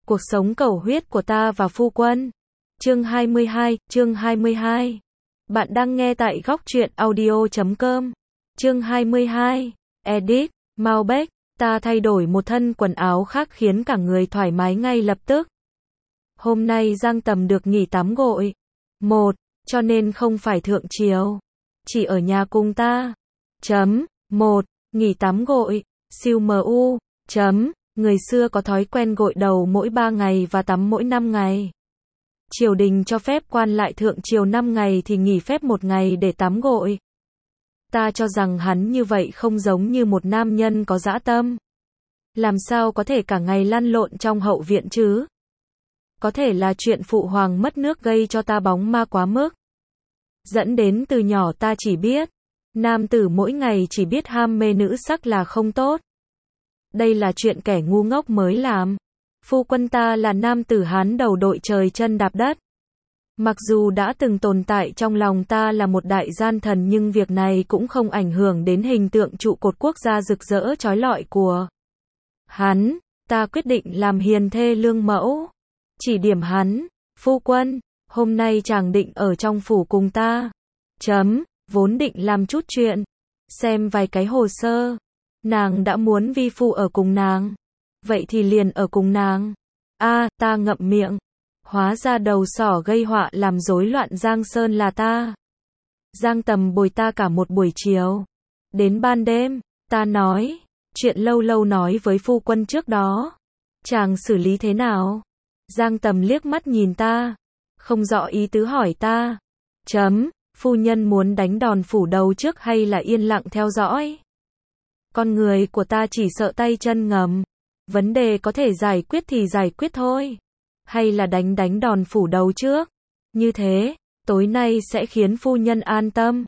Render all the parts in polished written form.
Cuộc sống cầu huyết của ta và phu quân. Chương 22. Bạn đang nghe tại góc truyện audio.com. Chương 22. Edit, Malbec, ta thay đổi một thân quần áo khác khiến cả người thoải mái ngay lập tức. Hôm nay Giang Tầm được nghỉ tắm gội. Cho nên không phải thượng triều. Chỉ ở nhà cùng ta. Nghỉ tắm gội. Siêu MU. Người xưa có thói quen gội đầu mỗi 3 ngày và tắm mỗi 5 ngày. Triều đình cho phép quan lại thượng triều 5 ngày thì nghỉ phép 1 ngày để tắm gội. Ta cho rằng hắn như vậy không giống như một nam nhân có dã tâm. Làm sao có thể cả ngày lăn lộn trong hậu viện chứ? Có thể là chuyện phụ hoàng mất nước gây cho ta bóng ma quá mức. Dẫn đến từ nhỏ ta chỉ biết, nam tử mỗi ngày chỉ biết ham mê nữ sắc là không tốt. Đây là chuyện kẻ ngu ngốc mới làm. Phu quân ta là nam tử Hán đầu đội trời chân đạp đất. Mặc dù đã từng tồn tại trong lòng ta là một đại gian thần nhưng việc này cũng không ảnh hưởng đến hình tượng trụ cột quốc gia rực rỡ chói lọi của hắn. Ta quyết định làm hiền thê lương mẫu. Chỉ điểm hắn, phu quân, hôm nay chàng định ở trong phủ cùng ta. Vốn định làm chút chuyện, xem vài cái hồ sơ. Nàng đã muốn vi phu ở cùng nàng. Vậy thì liền ở cùng nàng. Ta ngậm miệng. Hóa ra đầu sỏ gây họa làm rối loạn Giang Sơn là ta. Giang Tầm bồi ta cả một buổi chiều. Đến ban đêm, ta nói, chuyện lâu nói với phu quân trước đó. Chàng xử lý thế nào? Giang Tầm liếc mắt nhìn ta. Không rõ ý tứ hỏi ta. Phu nhân muốn đánh đòn phủ đầu trước hay là yên lặng theo dõi? Con người của ta chỉ sợ tay chân ngầm. Vấn đề có thể giải quyết thì giải quyết thôi. Hay là đánh đòn phủ đầu trước. Như thế, tối nay sẽ khiến phu nhân an tâm.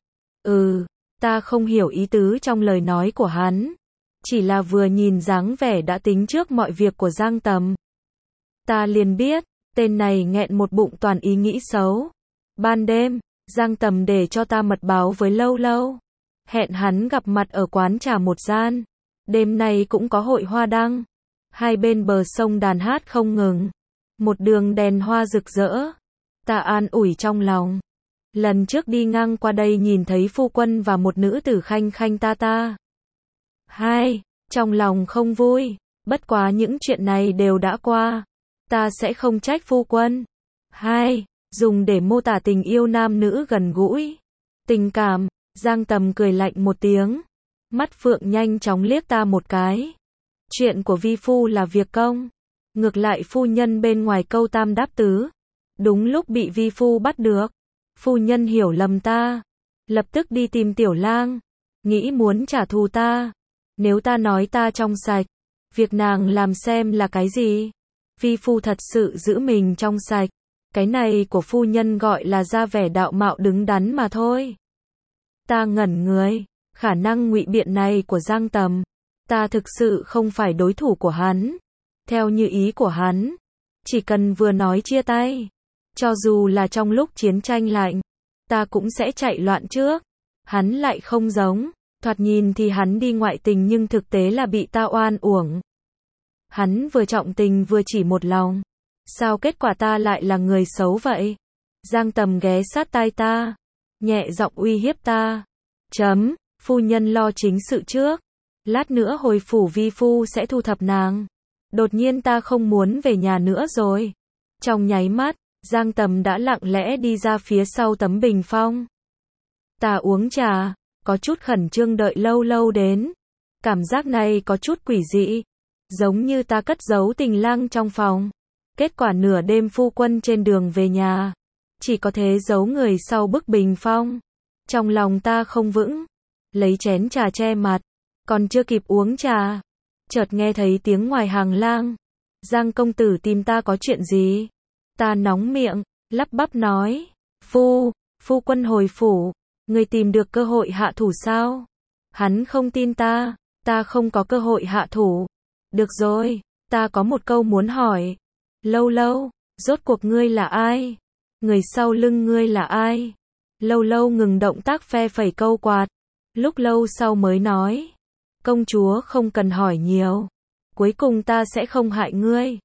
Ta không hiểu ý tứ trong lời nói của hắn. Chỉ là vừa nhìn dáng vẻ đã tính trước mọi việc của Giang Tầm. Ta liền biết, tên này nghẹn một bụng toàn ý nghĩ xấu. Ban đêm, Giang Tầm để cho ta mật báo với Lâu. Hẹn hắn gặp mặt ở quán trà một gian. Đêm nay cũng có hội hoa đăng. Hai bên bờ sông đàn hát không ngừng. Một đường đèn hoa rực rỡ. Ta an ủi trong lòng. Lần trước đi ngang qua đây nhìn thấy phu quân và một nữ tử khanh ta. Trong lòng không vui. Bất quá những chuyện này đều đã qua. Ta sẽ không trách phu quân. Dùng để mô tả tình yêu nam nữ gần gũi. Tình cảm. Giang Tầm cười lạnh một tiếng. Mắt phượng nhanh chóng liếc ta một cái. Chuyện của vi phu là việc công. Ngược lại phu nhân bên ngoài câu tam đáp tứ. Đúng lúc bị vi phu bắt được. Phu nhân hiểu lầm ta. Lập tức đi tìm tiểu lang. Nghĩ muốn trả thù ta. Nếu ta nói ta trong sạch. Việc nàng làm xem là cái gì? Vi phu thật sự giữ mình trong sạch. Cái này của phu nhân gọi là ra vẻ đạo mạo đứng đắn mà thôi. Ta ngẩn người. Khả năng ngụy biện này của Giang Tầm. Ta thực sự không phải đối thủ của hắn. Theo như ý của hắn. Chỉ cần vừa nói chia tay. Cho dù là trong lúc chiến tranh lạnh. Ta cũng sẽ chạy loạn trước. Hắn lại không giống. Thoạt nhìn thì hắn đi ngoại tình nhưng thực tế là bị ta oan uổng. Hắn vừa trọng tình vừa chỉ một lòng. Sao kết quả ta lại là người xấu vậy? Giang Tầm ghé sát tai ta. Nhẹ giọng uy hiếp ta. Phu nhân lo chính sự trước. Lát nữa hồi phủ vi phu sẽ thu thập nàng. Đột nhiên ta không muốn về nhà nữa rồi. Trong nháy mắt, Giang Tầm đã lặng lẽ đi ra phía sau tấm bình phong. Ta uống trà, có chút khẩn trương đợi Lâu đến. Cảm giác này có chút quỷ dị. Giống như ta cất giấu tình lang trong phòng. Kết quả nửa đêm phu quân trên đường về nhà. Chỉ có thế giấu người sau bức bình phong. Trong lòng ta không vững. Lấy chén trà che mặt. Còn chưa kịp uống trà. Chợt nghe thấy tiếng ngoài hàng lang. Giang công tử tìm ta có chuyện gì? Ta nóng miệng, lắp bắp nói. Phu quân hồi phủ. Người tìm được cơ hội hạ thủ sao? Hắn không tin ta. Ta không có cơ hội hạ thủ. Được rồi, ta có một câu muốn hỏi. Lâu, rốt cuộc ngươi là ai? Người sau lưng ngươi là ai? Lâu ngừng động tác phe phẩy câu quạt. Lúc lâu sau mới nói. Công chúa không cần hỏi nhiều. Cuối cùng ta sẽ không hại ngươi.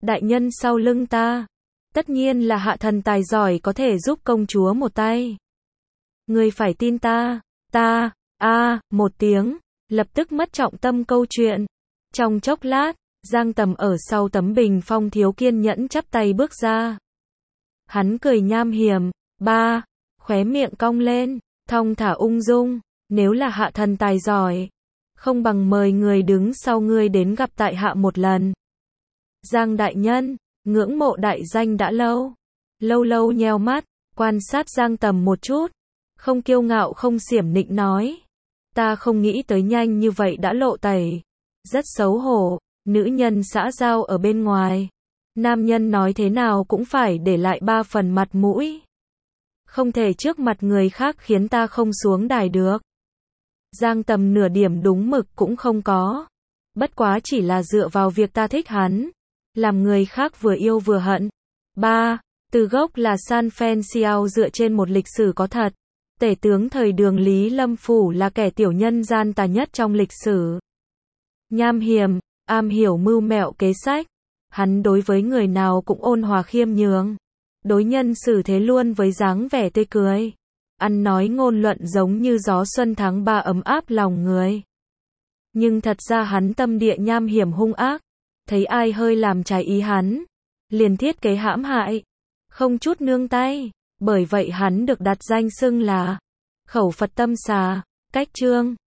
đại nhân sau lưng ta. Tất nhiên là hạ thần tài giỏi có thể giúp công chúa một tay. Ngươi phải tin ta. Một tiếng, lập tức mất trọng tâm câu chuyện. Trong chốc lát, Giang Tầm ở sau tấm bình phong thiếu kiên nhẫn chắp tay bước ra. Hắn cười nham hiểm, khóe miệng cong lên, thong thả ung dung, nếu là hạ thần tài giỏi, không bằng mời người đứng sau ngươi đến gặp tại hạ một lần. Giang đại nhân, ngưỡng mộ đại danh đã lâu. Lâu nheo mắt, quan sát Giang Tầm một chút, không kiêu ngạo không xiểm nịnh nói. Ta không nghĩ tới nhanh như vậy đã lộ tẩy. Rất xấu hổ, nữ nhân xã giao ở bên ngoài. Nam nhân nói thế nào cũng phải để lại 3 phần mặt mũi. Không thể trước mặt người khác khiến ta không xuống đài được. Giang Tầm nửa điểm đúng mực cũng không có. Bất quá chỉ là dựa vào việc ta thích hắn. Làm người khác vừa yêu vừa hận. Từ gốc là San Phan dựa trên một lịch sử có thật. Tể tướng thời Đường Lý Lâm Phủ là kẻ tiểu nhân gian tà nhất trong lịch sử. Nham hiểm, am hiểu mưu mẹo kế sách. Hắn đối với người nào cũng ôn hòa khiêm nhường. Đối nhân xử thế luôn với dáng vẻ tươi cười. Ăn nói ngôn luận giống như gió xuân tháng 3 ấm áp lòng người. Nhưng thật ra hắn tâm địa nham hiểm hung ác. Thấy ai hơi làm trái ý hắn, liền thiết kế hãm hại. Không chút nương tay. Bởi vậy hắn được đặt danh xưng là Khẩu Phật Tâm Xà. Cách chương